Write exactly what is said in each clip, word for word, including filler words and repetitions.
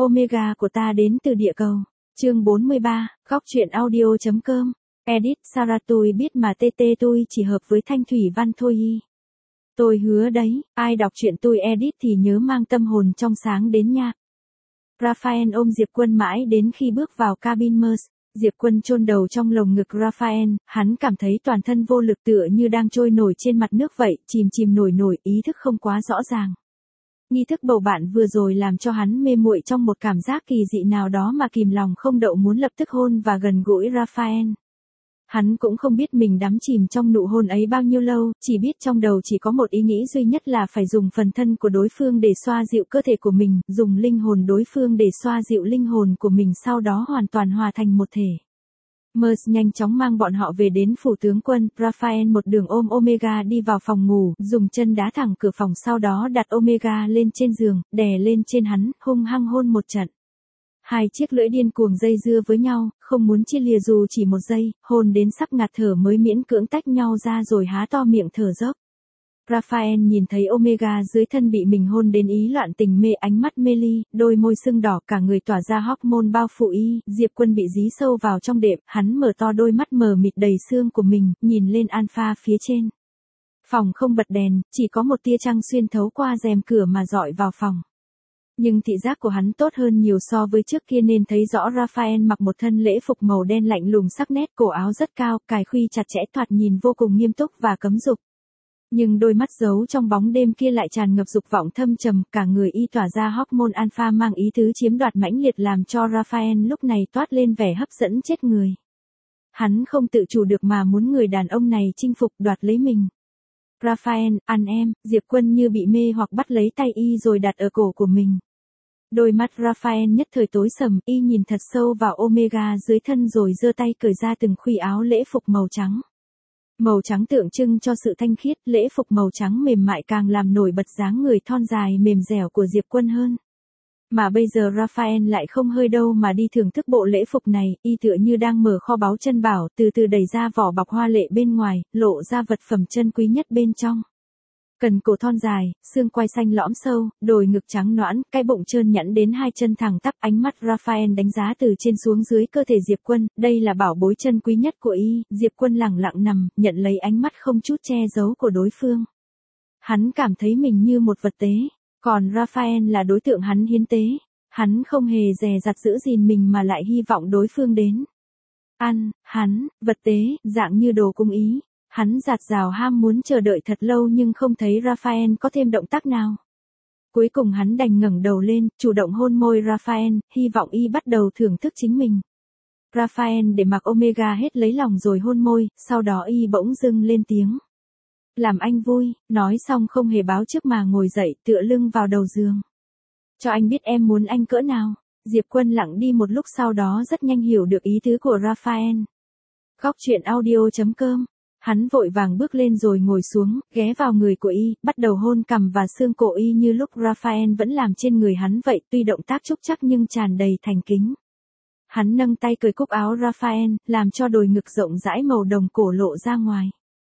Omega của ta đến từ địa cầu. Chương bốn mươi ba, góc truyện audio.com. Edit Sarah, tôi biết mà tê tê tôi chỉ hợp với Thanh Thủy Văn thôi y. Tôi hứa đấy, ai đọc truyện tôi edit thì nhớ mang tâm hồn trong sáng đến nha. Raphael ôm Diệp Quân mãi đến khi bước vào cabin Merce. Diệp Quân chôn đầu trong lồng ngực Raphael, hắn cảm thấy toàn thân vô lực tựa như đang trôi nổi trên mặt nước vậy, chìm chìm nổi nổi, ý thức không quá rõ ràng. Nghi thức bầu bạn vừa rồi làm cho hắn mê muội trong một cảm giác kỳ dị nào đó mà kìm lòng không đậu muốn lập tức hôn và gần gũi Raphael. Hắn cũng không biết mình đắm chìm trong nụ hôn ấy bao nhiêu lâu, chỉ biết trong đầu chỉ có một ý nghĩ duy nhất là phải dùng phần thân của đối phương để xoa dịu cơ thể của mình, dùng linh hồn đối phương để xoa dịu linh hồn của mình, sau đó hoàn toàn hòa thành một thể. Merce nhanh chóng mang bọn họ về đến phủ tướng quân, Raphael một đường ôm Omega đi vào phòng ngủ, dùng chân đá thẳng cửa phòng, sau đó đặt Omega lên trên giường, đè lên trên hắn, hung hăng hôn một trận. Hai chiếc lưỡi điên cuồng dây dưa với nhau, không muốn chia lìa dù chỉ một giây, hôn đến sắp ngạt thở mới miễn cưỡng tách nhau ra rồi há to miệng thở dốc. Raphael nhìn thấy Omega dưới thân bị mình hôn đến ý loạn tình mê, ánh mắt mê ly, đôi môi sưng đỏ, cả người tỏa ra hormone bao phủ y. Diệp Quân bị dí sâu vào trong đệm, hắn mở to đôi mắt mờ mịt đầy xương của mình, nhìn lên Alpha phía trên. Phòng không bật đèn, chỉ có một tia trăng xuyên thấu qua rèm cửa mà dọi vào phòng. Nhưng thị giác của hắn tốt hơn nhiều so với trước kia nên thấy rõ Raphael mặc một thân lễ phục màu đen lạnh lùng sắc nét, cổ áo rất cao, cài khuy chặt chẽ, thoạt nhìn vô cùng nghiêm túc và cấm dục. Nhưng đôi mắt giấu trong bóng đêm kia lại tràn ngập dục vọng thâm trầm, cả người y tỏa ra hormone alpha mang ý tứ chiếm đoạt mãnh liệt làm cho Raphael lúc này toát lên vẻ hấp dẫn chết người. Hắn không tự chủ được mà muốn người đàn ông này chinh phục đoạt lấy mình. Raphael, ăn em, Diệp Quân như bị mê hoặc bắt lấy tay y rồi đặt ở cổ của mình. Đôi mắt Raphael nhất thời tối sầm, y nhìn thật sâu vào Omega dưới thân rồi giơ tay cởi ra từng khuy áo lễ phục màu trắng. Màu trắng tượng trưng cho sự thanh khiết, lễ phục màu trắng mềm mại càng làm nổi bật dáng người thon dài mềm dẻo của Diệp Quân hơn. Mà bây giờ Raphael lại không hơi đâu mà đi thưởng thức bộ lễ phục này, y tựa như đang mở kho báu chân bảo, từ từ đẩy ra vỏ bọc hoa lệ bên ngoài, lộ ra vật phẩm chân quý nhất bên trong. Cần cổ thon dài, xương quai xanh lõm sâu, đồi ngực trắng nõn, cái bụng trơn nhẵn đến hai chân thẳng tắp, ánh mắt Raphael đánh giá từ trên xuống dưới cơ thể Diệp Quân, đây là bảo bối chân quý nhất của y. Diệp Quân lẳng lặng nằm, nhận lấy ánh mắt không chút che giấu của đối phương. Hắn cảm thấy mình như một vật tế, còn Raphael là đối tượng hắn hiến tế. Hắn không hề dè dặt giữ gìn mình mà lại hy vọng đối phương đến ăn hắn, vật tế, dạng như đồ cung ý. Hắn dạt dào ham muốn chờ đợi thật lâu nhưng không thấy Raphael có thêm động tác nào. Cuối cùng hắn đành ngẩng đầu lên, chủ động hôn môi Raphael, hy vọng y bắt đầu thưởng thức chính mình. Raphael để mặc Omega hết lấy lòng rồi hôn môi, sau đó y bỗng dưng lên tiếng. Làm anh vui, nói xong không hề báo trước mà ngồi dậy, tựa lưng vào đầu giường. Cho anh biết em muốn anh cỡ nào. Diệp Quân lặng đi một lúc, sau đó rất nhanh hiểu được ý tứ của Raphael. Góc truyện audio.com. Hắn vội vàng bước lên rồi ngồi xuống, ghé vào người của y, bắt đầu hôn cằm và xương cổ y như lúc Raphael vẫn làm trên người hắn vậy, tuy động tác trúc trắc nhưng tràn đầy thành kính. Hắn nâng tay cởi cúc áo Raphael, làm cho đồi ngực rộng rãi màu đồng cổ lộ ra ngoài.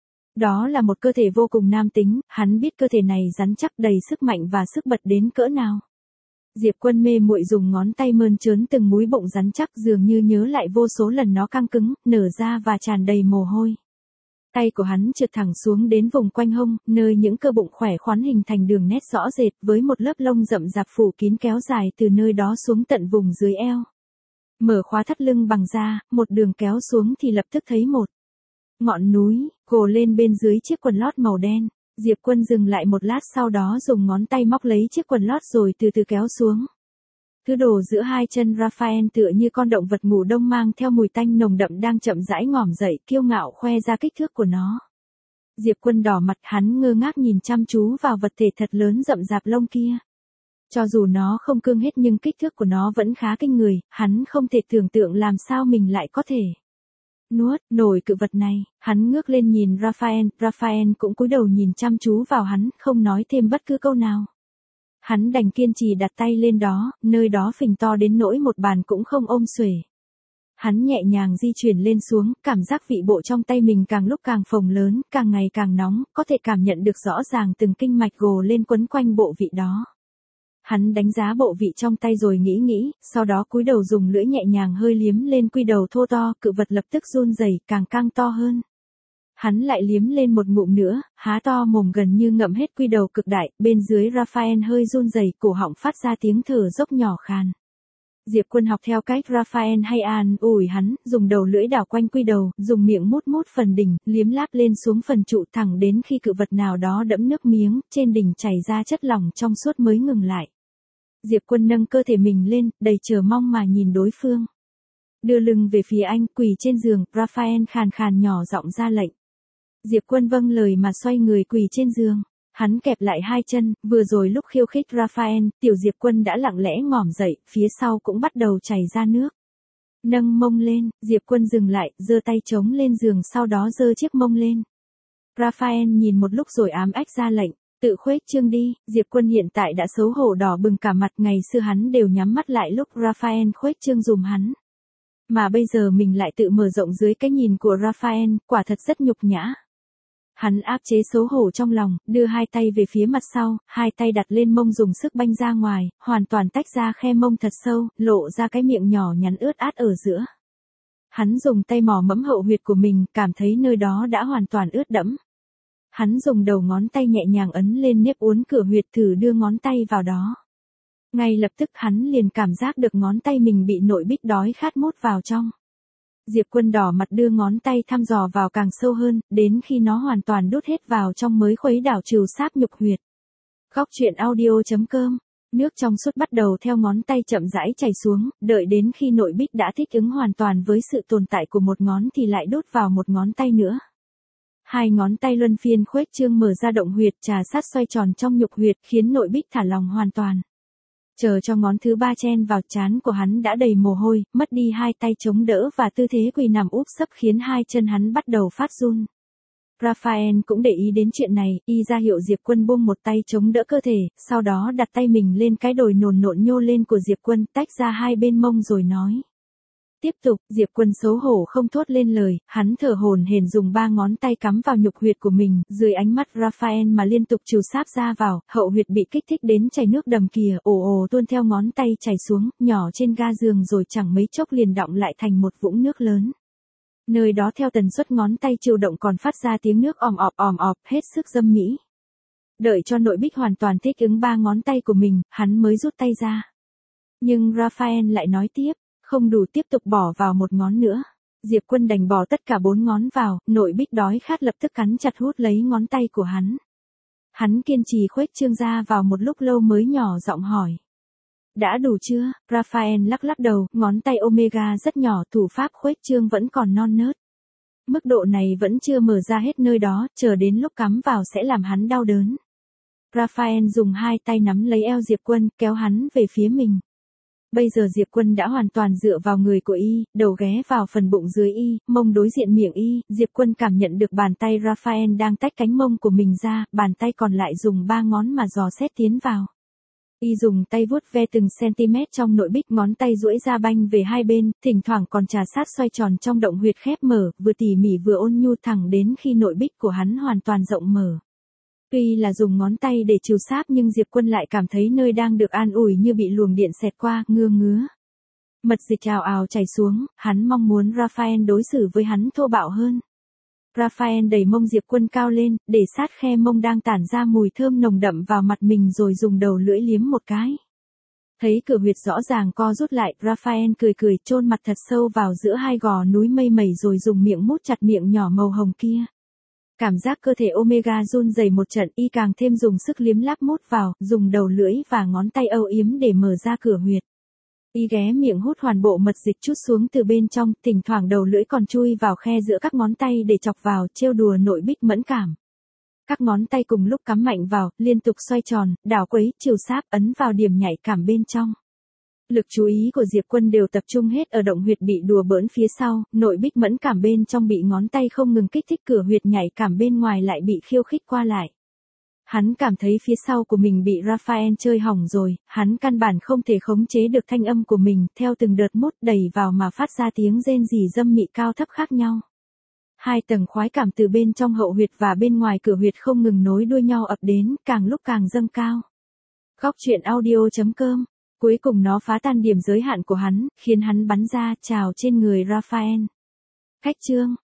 Đó là một cơ thể vô cùng nam tính, hắn biết cơ thể này rắn chắc, đầy sức mạnh và sức bật đến cỡ nào. Diệp Quân mê muội dùng ngón tay mơn trớn từng múi bụng rắn chắc, dường như nhớ lại vô số lần nó căng cứng, nở ra và tràn đầy mồ hôi. Tay của hắn trượt thẳng xuống đến vùng quanh hông, nơi những cơ bụng khỏe khoắn hình thành đường nét rõ rệt với một lớp lông rậm rạp phủ kín kéo dài từ nơi đó xuống tận vùng dưới eo. Mở khóa thắt lưng bằng da, một đường kéo xuống thì lập tức thấy một ngọn núi, gồ lên bên dưới chiếc quần lót màu đen. Diệp Quân dừng lại một lát, sau đó dùng ngón tay móc lấy chiếc quần lót rồi từ từ kéo xuống. Thứ đồ giữa hai chân Raphael tựa như con động vật ngủ đông mang theo mùi tanh nồng đậm đang chậm rãi ngỏm dậy, kiêu ngạo khoe ra kích thước của nó. Diệp Quân đỏ mặt, hắn ngơ ngác nhìn chăm chú vào vật thể thật lớn rậm rạp lông kia. Cho dù nó không cương hết nhưng kích thước của nó vẫn khá kinh người, hắn không thể tưởng tượng làm sao mình lại có thể nuốt nổi cự vật này. Hắn ngước lên nhìn Raphael, Raphael cũng cúi đầu nhìn chăm chú vào hắn, không nói thêm bất cứ câu nào. Hắn đành kiên trì đặt tay lên đó, nơi đó phình to đến nỗi một bàn cũng không ôm xuể. Hắn nhẹ nhàng di chuyển lên xuống, cảm giác vị bộ trong tay mình càng lúc càng phồng lớn, càng ngày càng nóng, có thể cảm nhận được rõ ràng từng kinh mạch gồ lên quấn quanh bộ vị đó. Hắn đánh giá bộ vị trong tay rồi nghĩ nghĩ, sau đó cúi đầu dùng lưỡi nhẹ nhàng hơi liếm lên quy đầu thô to, cự vật lập tức run rẩy, càng căng to hơn. Hắn lại liếm lên một ngụm nữa, há to mồm gần như ngậm hết quy đầu cực đại, bên dưới Raphael hơi run rẩy, cổ họng phát ra tiếng thở dốc nhỏ khàn. Diệp Quân học theo cách Raphael hay an ủi hắn, dùng đầu lưỡi đảo quanh quy đầu, dùng miệng mút mút phần đỉnh, liếm láp lên xuống phần trụ thẳng đến khi cự vật nào đó đẫm nước miếng, trên đỉnh chảy ra chất lỏng trong suốt mới ngừng lại. Diệp Quân nâng cơ thể mình lên, đầy chờ mong mà nhìn đối phương. Đưa lưng về phía anh, quỳ trên giường, Raphael khàn khàn nhỏ giọng ra lệnh. Diệp Quân vâng lời mà xoay người quỳ trên giường. Hắn kẹp lại hai chân, vừa rồi lúc khiêu khích Raphael, tiểu Diệp Quân đã lặng lẽ ngỏm dậy, phía sau cũng bắt đầu chảy ra nước. Nâng mông lên, Diệp Quân dừng lại, giơ tay chống lên giường sau đó giơ chiếc mông lên. Raphael nhìn một lúc rồi ám ách ra lệnh, tự khuếch trương đi. Diệp Quân hiện tại đã xấu hổ đỏ bừng cả mặt, ngày xưa hắn đều nhắm mắt lại lúc Raphael khuếch trương dùm hắn. Mà bây giờ mình lại tự mở rộng dưới cái nhìn của Raphael, quả thật rất nhục nhã. Hắn áp chế xấu hổ trong lòng, đưa hai tay về phía mặt sau, hai tay đặt lên mông dùng sức banh ra ngoài, hoàn toàn tách ra khe mông thật sâu, lộ ra cái miệng nhỏ nhắn ướt át ở giữa. Hắn dùng tay mò mẫm hậu huyệt của mình, cảm thấy nơi đó đã hoàn toàn ướt đẫm. Hắn dùng đầu ngón tay nhẹ nhàng ấn lên nếp uốn cửa huyệt thử đưa ngón tay vào đó. Ngay lập tức hắn liền cảm giác được ngón tay mình bị nội bích đói khát mút vào trong. Diệp Quân đỏ mặt đưa ngón tay thăm dò vào càng sâu hơn, đến khi nó hoàn toàn đút hết vào trong mới khuấy đảo trừ sáp nhục huyệt. Góc truyện audio chấm com. Nước trong suốt bắt đầu theo ngón tay chậm rãi chảy xuống, đợi đến khi nội bích đã thích ứng hoàn toàn với sự tồn tại của một ngón thì lại đút vào một ngón tay nữa. Hai ngón tay luân phiên khuếch trương mở ra động huyệt, trà sát xoay tròn trong nhục huyệt, khiến nội bích thả lỏng hoàn toàn. Chờ cho ngón thứ ba chen vào, trán của hắn đã đầy mồ hôi, mất đi hai tay chống đỡ và tư thế quỳ nằm úp sấp khiến hai chân hắn bắt đầu phát run. Raphael cũng để ý đến chuyện này, y ra hiệu Diệp Quân buông một tay chống đỡ cơ thể, sau đó đặt tay mình lên cái đồi nồn nộn nhô lên của Diệp Quân, tách ra hai bên mông rồi nói. Tiếp tục, Diệp Quân xấu hổ không thốt lên lời, hắn thở hổn hển dùng ba ngón tay cắm vào nhục huyệt của mình, dưới ánh mắt Raphael mà liên tục trù sáp ra vào, hậu huyệt bị kích thích đến chảy nước đầm kìa, ồ ồ tuôn theo ngón tay chảy xuống, nhỏ trên ga giường rồi chẳng mấy chốc liền đọng lại thành một vũng nước lớn. Nơi đó theo tần suất ngón tay chịu động còn phát ra tiếng nước òm ọp òm ọp, hết sức dâm mỹ. Đợi cho nội bích hoàn toàn thích ứng ba ngón tay của mình, hắn mới rút tay ra. Nhưng Raphael lại nói tiếp. Không đủ, tiếp tục bỏ vào một ngón nữa. Diệp Quân đành bỏ tất cả bốn ngón vào, nội bích đói khát lập tức cắn chặt hút lấy ngón tay của hắn. Hắn kiên trì khuếch trương ra vào một lúc lâu mới nhỏ giọng hỏi. Đã đủ chưa? Raphael lắc lắc đầu, ngón tay Omega rất nhỏ, thủ pháp khuếch trương vẫn còn non nớt. Mức độ này vẫn chưa mở ra hết nơi đó, chờ đến lúc cắm vào sẽ làm hắn đau đớn. Raphael dùng hai tay nắm lấy eo Diệp Quân, kéo hắn về phía mình. Bây giờ Diệp Quân đã hoàn toàn dựa vào người của y, đầu ghé vào phần bụng dưới y, mông đối diện miệng y, Diệp Quân cảm nhận được bàn tay Raphael đang tách cánh mông của mình ra, bàn tay còn lại dùng ba ngón mà dò xét tiến vào. Y dùng tay vuốt ve từng cm trong nội bích, ngón tay duỗi ra banh về hai bên, thỉnh thoảng còn trà sát xoay tròn trong động huyệt khép mở, vừa tỉ mỉ vừa ôn nhu thẳng đến khi nội bích của hắn hoàn toàn rộng mở. Tuy là dùng ngón tay để trừ sáp nhưng Diệp Quân lại cảm thấy nơi đang được an ủi như bị luồng điện xẹt qua, ngưa ngứa. Mật dịch ào ào chảy xuống, hắn mong muốn Raphael đối xử với hắn thô bạo hơn. Raphael đẩy mông Diệp Quân cao lên, để sát khe mông đang tản ra mùi thơm nồng đậm vào mặt mình rồi dùng đầu lưỡi liếm một cái. Thấy cửa huyệt rõ ràng co rút lại, Raphael cười cười chôn mặt thật sâu vào giữa hai gò núi mây mẩy rồi dùng miệng mút chặt miệng nhỏ màu hồng kia. Cảm giác cơ thể Omega run rẩy một trận, y càng thêm dùng sức liếm láp mút vào, dùng đầu lưỡi và ngón tay âu yếm để mở ra cửa huyệt. Y ghé miệng hút hoàn bộ mật dịch chút xuống từ bên trong, thỉnh thoảng đầu lưỡi còn chui vào khe giữa các ngón tay để chọc vào, trêu đùa nội bích mẫn cảm. Các ngón tay cùng lúc cắm mạnh vào, liên tục xoay tròn, đảo quấy, chiều sáp, ấn vào điểm nhạy cảm bên trong. Lực chú ý của Diệp Quân đều tập trung hết ở động huyệt bị đùa bỡn phía sau, nội bích mẫn cảm bên trong bị ngón tay không ngừng kích thích, cửa huyệt nhạy cảm bên ngoài lại bị khiêu khích qua lại. Hắn cảm thấy phía sau của mình bị Raphael chơi hỏng rồi, hắn căn bản không thể khống chế được thanh âm của mình, theo từng đợt mút đẩy vào mà phát ra tiếng rên rỉ dâm mị cao thấp khác nhau. Hai tầng khoái cảm từ bên trong hậu huyệt và bên ngoài cửa huyệt không ngừng nối đuôi nhau ập đến, càng lúc càng dâng cao. Góc truyện audio chấm com. Cuối cùng nó phá tan điểm giới hạn của hắn, khiến hắn bắn ra, trào trên người Raphael. Khách chương.